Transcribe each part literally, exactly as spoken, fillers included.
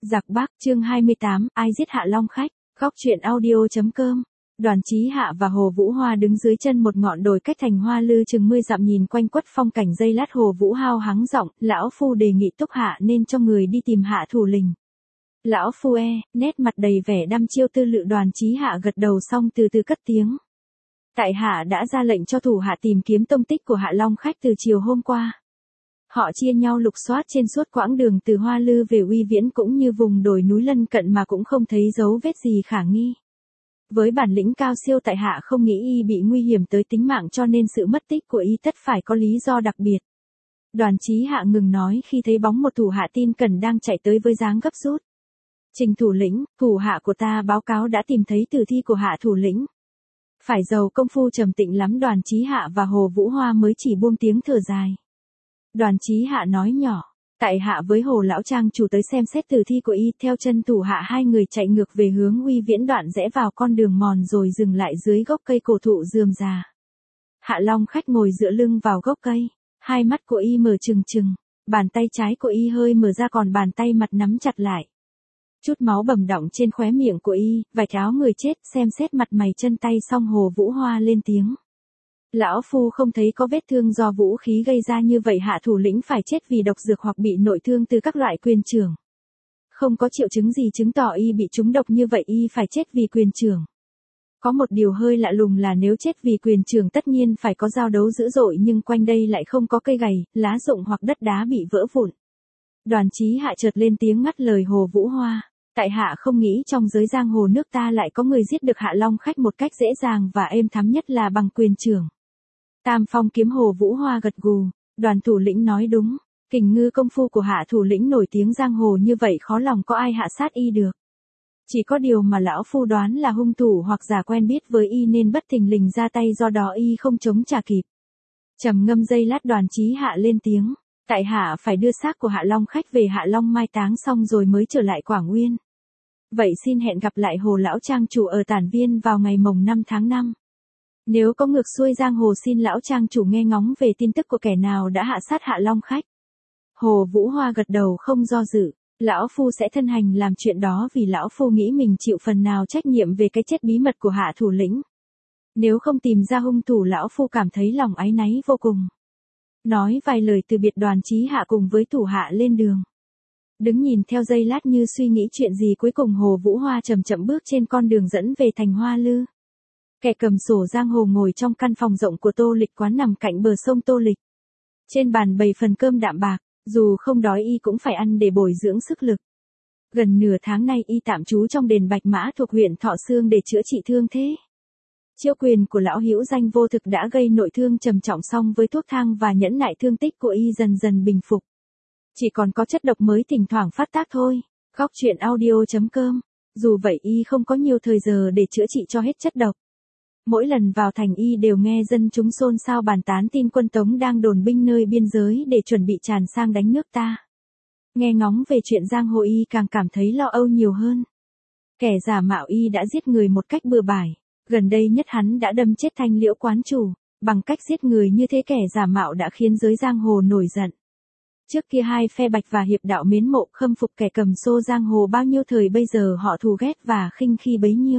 Giặc Bắc, chương hai mươi tám, ai giết Hạ Long Khách, góc truyện audio.com. Đoàn Chí Hạ và Hồ Vũ Hoa đứng dưới chân một ngọn đồi cách thành Hoa Lư chừng mươi dặm nhìn quanh quất phong cảnh. Giây lát Hồ Vũ Hao hắng giọng, lão phu đề nghị Túc Hạ nên cho người đi tìm Hạ thủ lĩnh. Lão phu e, nét mặt đầy vẻ đăm chiêu tư lự. Đoàn Chí Hạ gật đầu xong từ từ cất tiếng. Tại hạ đã ra lệnh cho thủ hạ tìm kiếm tông tích của Hạ Long Khách từ chiều hôm qua. Họ chia nhau lục soát trên suốt quãng đường từ Hoa Lư về Uy Viễn cũng như vùng đồi núi lân cận mà cũng không thấy dấu vết gì khả nghi. Với bản lĩnh cao siêu tại hạ không nghĩ y bị nguy hiểm tới tính mạng, cho nên sự mất tích của y tất phải có lý do đặc biệt. Đoàn Chí Hạ ngừng nói khi thấy bóng một thủ hạ tin cẩn đang chạy tới với dáng gấp rút. Trình thủ lĩnh, thủ hạ của ta báo cáo đã tìm thấy tử thi của Hạ thủ lĩnh. Phải giàu công phu trầm tĩnh lắm. Đoàn Chí Hạ và Hồ Vũ Hoa mới chỉ buông tiếng thở dài. Đoàn Chí Hạ nói nhỏ, tại hạ với Hồ lão trang chủ tới xem xét tử thi của y. Theo chân thủ hạ hai người chạy ngược về hướng Uy Viễn, đoạn rẽ vào con đường mòn rồi dừng lại dưới gốc cây cổ thụ rườm rà. Hạ Long Khách ngồi dựa lưng vào gốc cây, hai mắt của y mở trừng trừng, bàn tay trái của y hơi mở ra còn bàn tay mặt nắm chặt lại. Chút máu bầm đọng trên khóe miệng của y, vạch áo người chết. Xem xét mặt mày chân tay xong Hồ Vũ Hoa lên tiếng. Lão phu không thấy có vết thương do vũ khí gây ra, như vậy Hạ thủ lĩnh phải chết vì độc dược hoặc bị nội thương từ các loại quyền chưởng. Không có triệu chứng gì chứng tỏ y bị trúng độc, như vậy y phải chết vì quyền chưởng. Có một điều hơi lạ lùng là nếu chết vì quyền chưởng tất nhiên phải có giao đấu dữ dội, nhưng quanh đây lại không có cây gầy, lá rụng hoặc đất đá bị vỡ vụn. Đoàn Chí Hạ chợt lên tiếng ngắt lời Hồ Vũ Hoa. Tại hạ không nghĩ trong giới giang hồ nước ta lại có người giết được Hạ Long Khách một cách dễ dàng và êm thắm, nhất là bằng quyền chưởng. Tam phong kiếm. Hồ Vũ Hoa gật gù. Đoàn thủ lĩnh nói đúng. Kình ngư công phu của Hạ thủ lĩnh nổi tiếng giang hồ như vậy, khó lòng có ai hạ sát y được. Chỉ có điều mà lão phu đoán là hung thủ hoặc giả quen biết với y nên bất thình lình ra tay, do đó y không chống trả kịp. Trầm ngâm giây lát Đoàn Chí Hạ lên tiếng. Tại hạ phải đưa xác của Hạ Long Khách về Hạ Long mai táng xong rồi mới trở lại Quảng Uyên. Vậy xin hẹn gặp lại Hồ lão trang chủ ở Tản Viên vào ngày mồng năm tháng năm. Nếu có ngược xuôi giang hồ xin lão trang chủ nghe ngóng về tin tức của kẻ nào đã hạ sát Hạ Long Khách. Hồ Vũ Hoa gật đầu không do dự. Lão phu sẽ thân hành làm chuyện đó, vì lão phu nghĩ mình chịu phần nào trách nhiệm về cái chết bí mật của Hạ thủ lĩnh. Nếu không tìm ra hung thủ, lão phu cảm thấy lòng áy náy vô cùng. Nói vài lời từ biệt, Đoàn Chí Hạ cùng với thủ hạ lên đường. Đứng nhìn theo giây lát như suy nghĩ chuyện gì, cuối cùng Hồ Vũ Hoa chậm chậm bước trên con đường dẫn về thành Hoa Lư. Kẻ cầm sổ giang hồ ngồi trong căn phòng rộng của Tô Lịch quán nằm cạnh bờ sông Tô Lịch. Trên bàn bày phần cơm đạm bạc, dù không đói y cũng phải ăn để bồi dưỡng sức lực. Gần nửa tháng nay y tạm trú trong đền Bạch Mã thuộc huyện Thọ Xương để chữa trị thương thế. Chiêu quyền của lão hữu danh vô thực đã gây nội thương trầm trọng, song với thuốc thang và nhẫn nại thương tích của y dần dần bình phục. Chỉ còn có chất độc mới thỉnh thoảng phát tác thôi. Góc truyện audio.com. Dù vậy y không có nhiều thời giờ để chữa trị cho hết chất độc. Mỗi lần vào thành y đều nghe dân chúng xôn xao bàn tán tin quân Tống đang đồn binh nơi biên giới để chuẩn bị tràn sang đánh nước ta. Nghe ngóng về chuyện giang hồ y càng cảm thấy lo âu nhiều hơn. Kẻ giả mạo y đã giết người một cách bừa bãi. Gần đây nhất hắn đã đâm chết Thanh Liễu quán chủ. Bằng cách giết người như thế, kẻ giả mạo đã khiến giới giang hồ nổi giận. Trước kia hai phe Bạch và Hiệp đạo mến mộ khâm phục kẻ cầm xô giang hồ bao nhiêu thời, bây giờ họ thù ghét và khinh khi bấy nhiêu.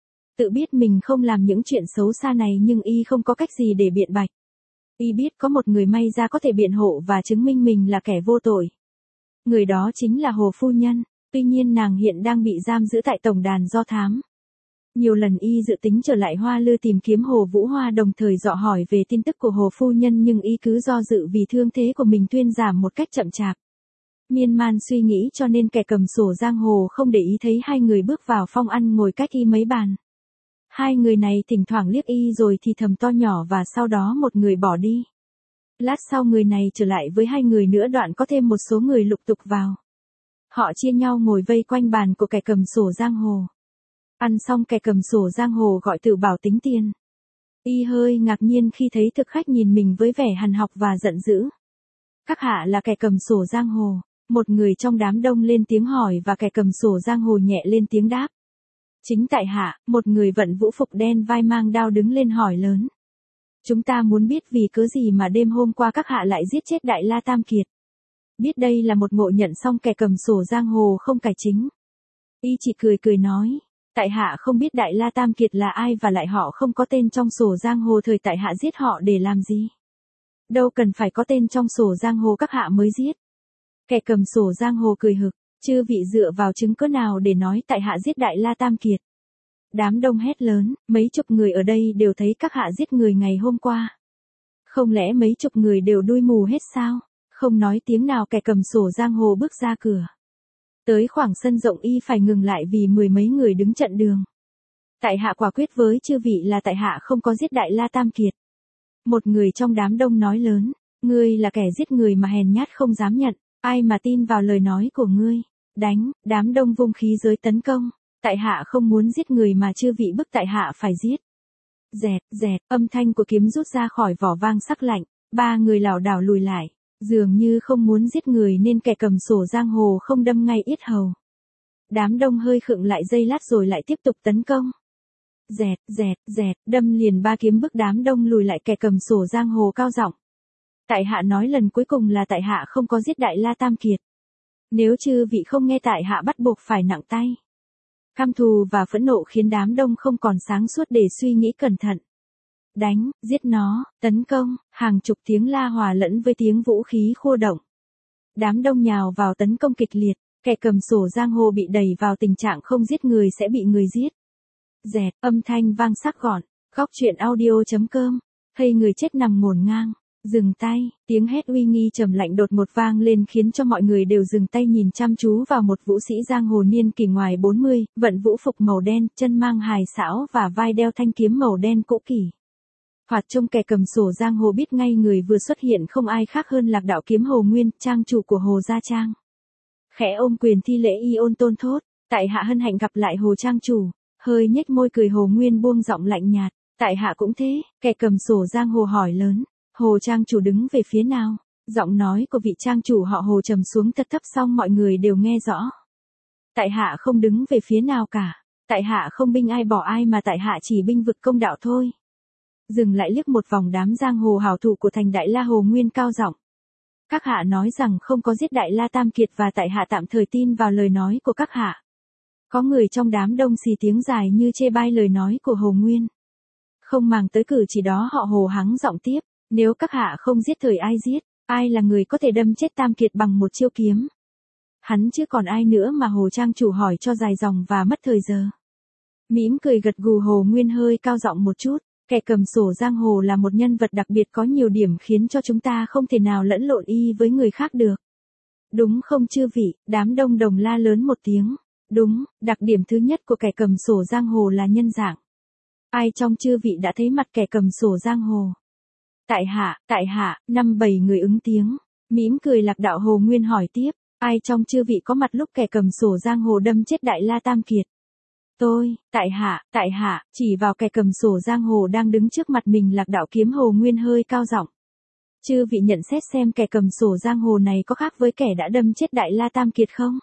Tự biết mình không làm những chuyện xấu xa này, nhưng y không có cách gì để biện bạch. Y biết có một người may ra có thể biện hộ và chứng minh mình là kẻ vô tội. Người đó chính là Hồ phu nhân. Tuy nhiên nàng hiện đang bị giam giữ tại tổng đàn do thám. Nhiều lần y dự tính trở lại Hoa Lư tìm kiếm Hồ Vũ Hoa, đồng thời dò hỏi về tin tức của Hồ phu nhân, nhưng y cứ do dự vì thương thế của mình thuyên giảm một cách chậm chạp. Miên man suy nghĩ cho nên kẻ cầm sổ giang hồ không để ý thấy hai người bước vào phòng ăn ngồi cách y mấy bàn. Hai người này thỉnh thoảng liếc y rồi thì thầm to nhỏ và sau đó một người bỏ đi. Lát sau người này trở lại với hai người nữa, đoạn có thêm một số người lục tục vào. Họ chia nhau ngồi vây quanh bàn của kẻ cầm sổ giang hồ. Ăn xong kẻ cầm sổ giang hồ gọi Tử Bảo tính tiền. Y hơi ngạc nhiên khi thấy thực khách nhìn mình với vẻ hằn học và giận dữ. Các hạ là kẻ cầm sổ giang hồ. Một người trong đám đông lên tiếng hỏi và kẻ cầm sổ giang hồ nhẹ lên tiếng đáp. Chính tại hạ. Một người vận vũ phục đen vai mang đao đứng lên hỏi lớn. Chúng ta muốn biết vì cớ gì mà đêm hôm qua các hạ lại giết chết Đại La Tam Kiệt. Biết đây là một ngộ nhận xong kẻ cầm sổ giang hồ không cải chính. Y chỉ cười cười nói, tại hạ không biết Đại La Tam Kiệt là ai và lại họ không có tên trong sổ giang hồ thời tại hạ giết họ để làm gì. Đâu cần phải có tên trong sổ giang hồ các hạ mới giết. Kẻ cầm sổ giang hồ cười hực, chư vị dựa vào chứng cứ nào để nói tại hạ giết Đại La Tam Kiệt. Đám đông hét lớn, mấy chục người ở đây đều thấy các hạ giết người ngày hôm qua. Không lẽ mấy chục người đều đuôi mù hết sao? Không nói tiếng nào kẻ cầm sổ giang hồ bước ra cửa. Tới khoảng sân rộng y phải ngừng lại vì mười mấy người đứng chặn đường. Tại hạ quả quyết với chư vị là tại hạ không có giết Đại La Tam Kiệt. Một người trong đám đông nói lớn, ngươi là kẻ giết người mà hèn nhát không dám nhận, ai mà tin vào lời nói của ngươi. Đánh, đám đông vung khí giới tấn công. Tại hạ không muốn giết người mà chư vị bức tại hạ phải giết. Dẹt, dẹt, âm thanh của kiếm rút ra khỏi vỏ vang sắc lạnh, ba người lảo đảo lùi lại, dường như không muốn giết người nên kẻ cầm sổ giang hồ không đâm ngay yết hầu. Đám đông hơi khựng lại giây lát rồi lại tiếp tục tấn công. Dẹt, dẹt, dẹt, đâm liền ba kiếm bức đám đông lùi lại kẻ cầm sổ giang hồ cao giọng. Tại hạ nói lần cuối cùng là tại hạ không có giết Đại La Tam Kiệt. Nếu chư vị không nghe tại hạ bắt buộc phải nặng tay. Căm thù và phẫn nộ khiến đám đông không còn sáng suốt để suy nghĩ cẩn thận. Đánh, giết nó, tấn công, hàng chục tiếng la hòa lẫn với tiếng vũ khí khua động. Đám đông nhào vào tấn công kịch liệt, kẻ cầm sổ giang hồ bị đẩy vào tình trạng không giết người sẽ bị người giết. Dẹt, âm thanh vang sắc gọn, góc truyện audio chấm com, hay người chết nằm ngổn ngang. Dừng tay, tiếng hét uy nghi trầm lạnh đột ngột vang lên khiến cho mọi người đều dừng tay nhìn chăm chú vào một vũ sĩ giang hồ niên kỷ ngoài bốn mươi, vận vũ phục màu đen, chân mang hài xảo và vai đeo thanh kiếm màu đen cũ kỷ. Hoạt trông kẻ cầm sổ giang hồ biết ngay người vừa xuất hiện không ai khác hơn Lạc Đạo Kiếm Hồ Nguyên, trang chủ của Hồ Gia Trang. Khẽ ôm quyền thi lễ y ôn tôn thốt, tại hạ hân hạnh gặp lại Hồ trang chủ, hơi nhếch môi cười Hồ Nguyên buông giọng lạnh nhạt, tại hạ cũng thế, kẻ cầm sổ giang hồ hỏi lớn. Hồ trang chủ đứng về phía nào? Giọng nói của vị trang chủ họ Hồ trầm xuống thật thấp xong mọi người đều nghe rõ. Tại hạ không đứng về phía nào cả. Tại hạ không binh ai bỏ ai mà tại hạ chỉ binh vực công đạo thôi. Dừng lại liếc một vòng đám giang hồ hảo thủ của thành Đại La Hồ Nguyên cao giọng. Các hạ nói rằng không có giết Đại La Tam Kiệt và tại hạ tạm thời tin vào lời nói của các hạ. Có người trong đám đông xì tiếng dài như chê bai lời nói của Hồ Nguyên. Không màng tới cử chỉ đó họ Hồ hắng giọng tiếp. Nếu các hạ không giết thời ai giết, ai là người có thể đâm chết Tam Kiệt bằng một chiêu kiếm? Hắn chứ còn ai nữa mà Hồ trang chủ hỏi cho dài dòng và mất thời giờ. Mỉm cười gật gù Hồ Nguyên hơi cao giọng một chút, kẻ cầm sổ giang hồ là một nhân vật đặc biệt có nhiều điểm khiến cho chúng ta không thể nào lẫn lộn y với người khác được. Đúng không chư vị? Đám đông đồng la lớn một tiếng. Đúng, đặc điểm thứ nhất của kẻ cầm sổ giang hồ là nhân dạng. Ai trong chư vị đã thấy mặt kẻ cầm sổ giang hồ? Tại hạ, tại hạ, năm bảy người ứng tiếng. Mỉm cười Lạc Đạo Hồ Nguyên hỏi tiếp, ai trong chư vị có mặt lúc kẻ cầm sổ giang hồ đâm chết Đại La Tam Kiệt? Tôi, tại hạ, tại hạ, chỉ vào kẻ cầm sổ giang hồ đang đứng trước mặt mình. Lạc Đạo Kiếm Hồ Nguyên hơi cao giọng. Chư vị nhận xét xem kẻ cầm sổ giang hồ này có khác với kẻ đã đâm chết Đại La Tam Kiệt không?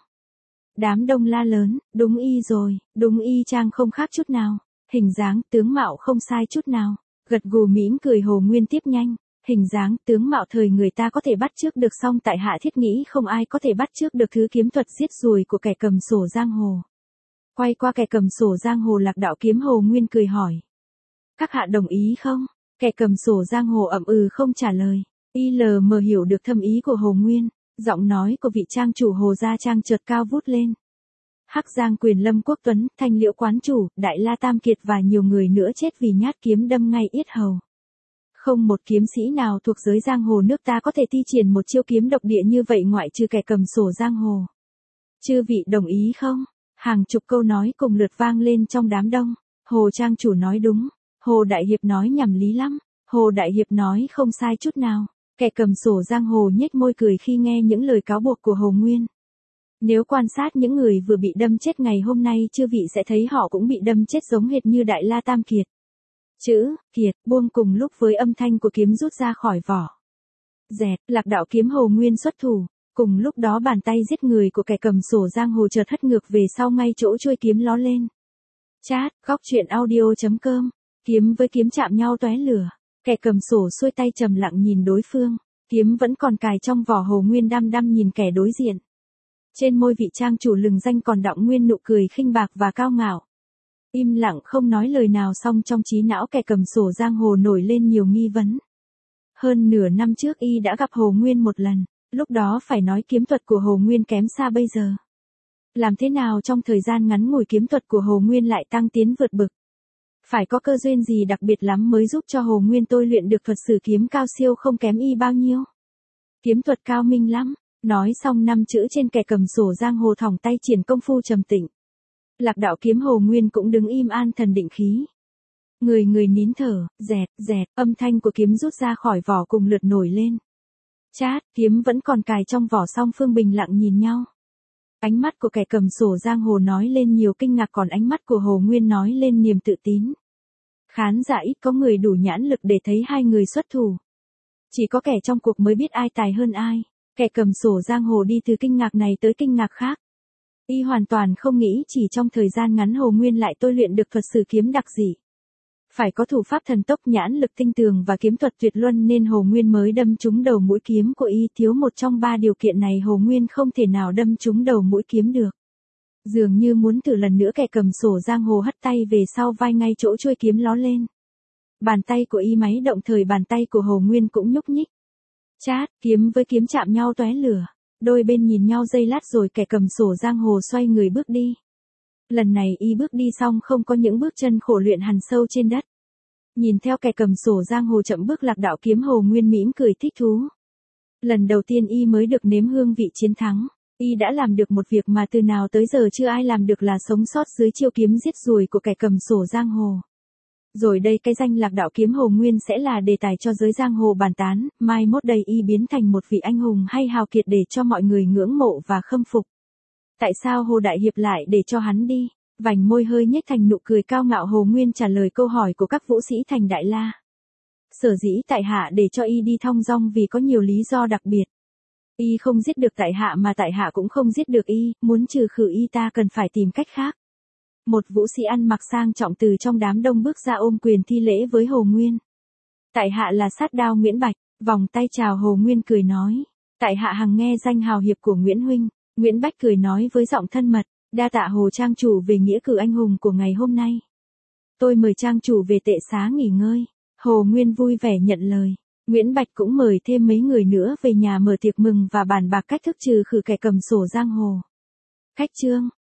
Đám đông la lớn, đúng y rồi, đúng y chang không khác chút nào. Hình dáng, tướng mạo không sai chút nào. Gật gù mỉm cười Hồ Nguyên tiếp nhanh, hình dáng, tướng mạo thời người ta có thể bắt chước được song tại hạ thiết nghĩ không ai có thể bắt chước được thứ kiếm thuật giết ruồi của kẻ cầm sổ giang hồ. Quay qua kẻ cầm sổ giang hồ Lạc Đạo Kiếm Hồ Nguyên cười hỏi. Các hạ đồng ý không? Kẻ cầm sổ giang hồ ậm ừ không trả lời. Y lờ mờ hiểu được thâm ý của Hồ Nguyên, giọng nói của vị trang chủ Hồ Gia Trang chợt cao vút lên. Hắc Giang Quyền Lâm Quốc Tuấn, Thanh Liễu Quán Chủ, Đại La Tam Kiệt và nhiều người nữa chết vì nhát kiếm đâm ngay yết hầu. Không một kiếm sĩ nào thuộc giới giang hồ nước ta có thể thi triển một chiêu kiếm độc địa như vậy ngoại trừ kẻ cầm sổ giang hồ. Chư vị đồng ý không? Hàng chục câu nói cùng lượt vang lên trong đám đông. Hồ trang chủ nói đúng, Hồ Đại Hiệp nói nhảm lý lắm, Hồ Đại Hiệp nói không sai chút nào. Kẻ cầm sổ giang hồ nhếch môi cười khi nghe những lời cáo buộc của Hồ Nguyên. Nếu quan sát những người vừa bị đâm chết ngày hôm nay chư vị sẽ thấy họ cũng bị đâm chết giống hệt như Đại La Tam Kiệt. Chữ, Kiệt, buông cùng lúc với âm thanh của kiếm rút ra khỏi vỏ. Dẹt, Lạc Đạo Kiếm Hồ Nguyên xuất thủ, cùng lúc đó bàn tay giết người của kẻ cầm sổ giang hồ chợt hất ngược về sau ngay chỗ chuôi kiếm ló lên. Chat, góc truyện audio chấm com, kiếm với kiếm chạm nhau tóe lửa, kẻ cầm sổ xuôi tay trầm lặng nhìn đối phương, kiếm vẫn còn cài trong vỏ. Hồ Nguyên đăm đăm nhìn kẻ đối diện. Trên môi vị trang chủ lừng danh còn đọng nguyên nụ cười khinh bạc và cao ngạo. Im lặng không nói lời nào, song trong trí não kẻ cầm sổ giang hồ nổi lên nhiều nghi vấn. Hơn nửa năm trước y đã gặp Hồ Nguyên một lần, lúc đó phải nói kiếm thuật của Hồ Nguyên kém xa bây giờ. Làm thế nào trong thời gian ngắn ngủi kiếm thuật của Hồ Nguyên lại tăng tiến vượt bực? Phải có cơ duyên gì đặc biệt lắm mới giúp cho Hồ Nguyên tôi luyện được thuật sử kiếm cao siêu không kém y bao nhiêu. Kiếm thuật cao minh lắm. Nói xong năm chữ trên kẻ cầm sổ giang hồ thòng tay triển công phu trầm tĩnh. Lạc đạo kiếm Hồ Nguyên cũng đứng im an thần định khí. Người người nín thở, dẹt, dẹt, âm thanh của kiếm rút ra khỏi vỏ cùng lượt nổi lên. Chát, kiếm vẫn còn cài trong vỏ, song phương bình lặng nhìn nhau. Ánh mắt của kẻ cầm sổ giang hồ nói lên nhiều kinh ngạc, còn ánh mắt của Hồ Nguyên nói lên niềm tự tín. Khán giả ít có người đủ nhãn lực để thấy hai người xuất thủ. Chỉ có kẻ trong cuộc mới biết ai tài hơn ai. Kẻ cầm sổ giang hồ đi từ kinh ngạc này tới kinh ngạc khác. Y hoàn toàn không nghĩ chỉ trong thời gian ngắn Hồ Nguyên lại tôi luyện được thuật sử kiếm đặc dị. Phải có thủ pháp thần tốc, nhãn lực tinh tường và kiếm thuật tuyệt luân nên Hồ Nguyên mới đâm trúng đầu mũi kiếm của y. Thiếu một trong ba điều kiện này Hồ Nguyên không thể nào đâm trúng đầu mũi kiếm được. Dường như muốn thử lần nữa, kẻ cầm sổ giang hồ hất tay về sau vai, ngay chỗ chuôi kiếm ló lên. Bàn tay của y máy động, thời bàn tay của Hồ Nguyên cũng nhúc nhích. Chát, kiếm với kiếm chạm nhau tóe lửa. Đôi bên nhìn nhau giây lát rồi kẻ cầm sổ giang hồ xoay người bước đi. Lần này y bước đi xong không có những bước chân khổ luyện hằn sâu trên đất. Nhìn theo kẻ cầm sổ giang hồ chậm bước lạc đạo kiếm, Hồ Nguyên mỉm cười thích thú. Lần đầu tiên y mới được nếm hương vị chiến thắng. Y đã làm được một việc mà từ nào tới giờ chưa ai làm được, là sống sót dưới chiêu kiếm giết ruồi của kẻ cầm sổ giang hồ. Rồi đây, cái danh lạc đạo kiếm Hồ Nguyên sẽ là đề tài cho giới giang hồ bàn tán, mai mốt đây y biến thành một vị anh hùng hay hào kiệt để cho mọi người ngưỡng mộ và khâm phục. Tại sao Hồ Đại Hiệp lại để cho hắn đi? Vành môi hơi nhếch thành nụ cười cao ngạo, Hồ Nguyên trả lời câu hỏi của các vũ sĩ thành Đại La. Sở dĩ tại hạ để cho y đi thong dong vì có nhiều lý do đặc biệt. Y không giết được tại hạ mà tại hạ cũng không giết được y, muốn trừ khử y ta cần phải tìm cách khác. Một vũ sĩ ăn mặc sang trọng từ trong đám đông bước ra ôm quyền thi lễ với Hồ Nguyên. Tại hạ là Sát Đao Nguyễn Bạch, vòng tay chào. Hồ Nguyên cười nói. Tại hạ hằng nghe danh hào hiệp của Nguyễn huynh. Nguyễn Bạch cười nói với giọng thân mật. Đa tạ Hồ trang chủ về nghĩa cử anh hùng của ngày hôm nay. Tôi mời trang chủ về tệ xá nghỉ ngơi. Hồ Nguyên vui vẻ nhận lời. Nguyễn Bạch cũng mời thêm mấy người nữa về nhà mở tiệc mừng và bàn bạc cách thức trừ khử kẻ cầm sổ giang hồ. Khách trương.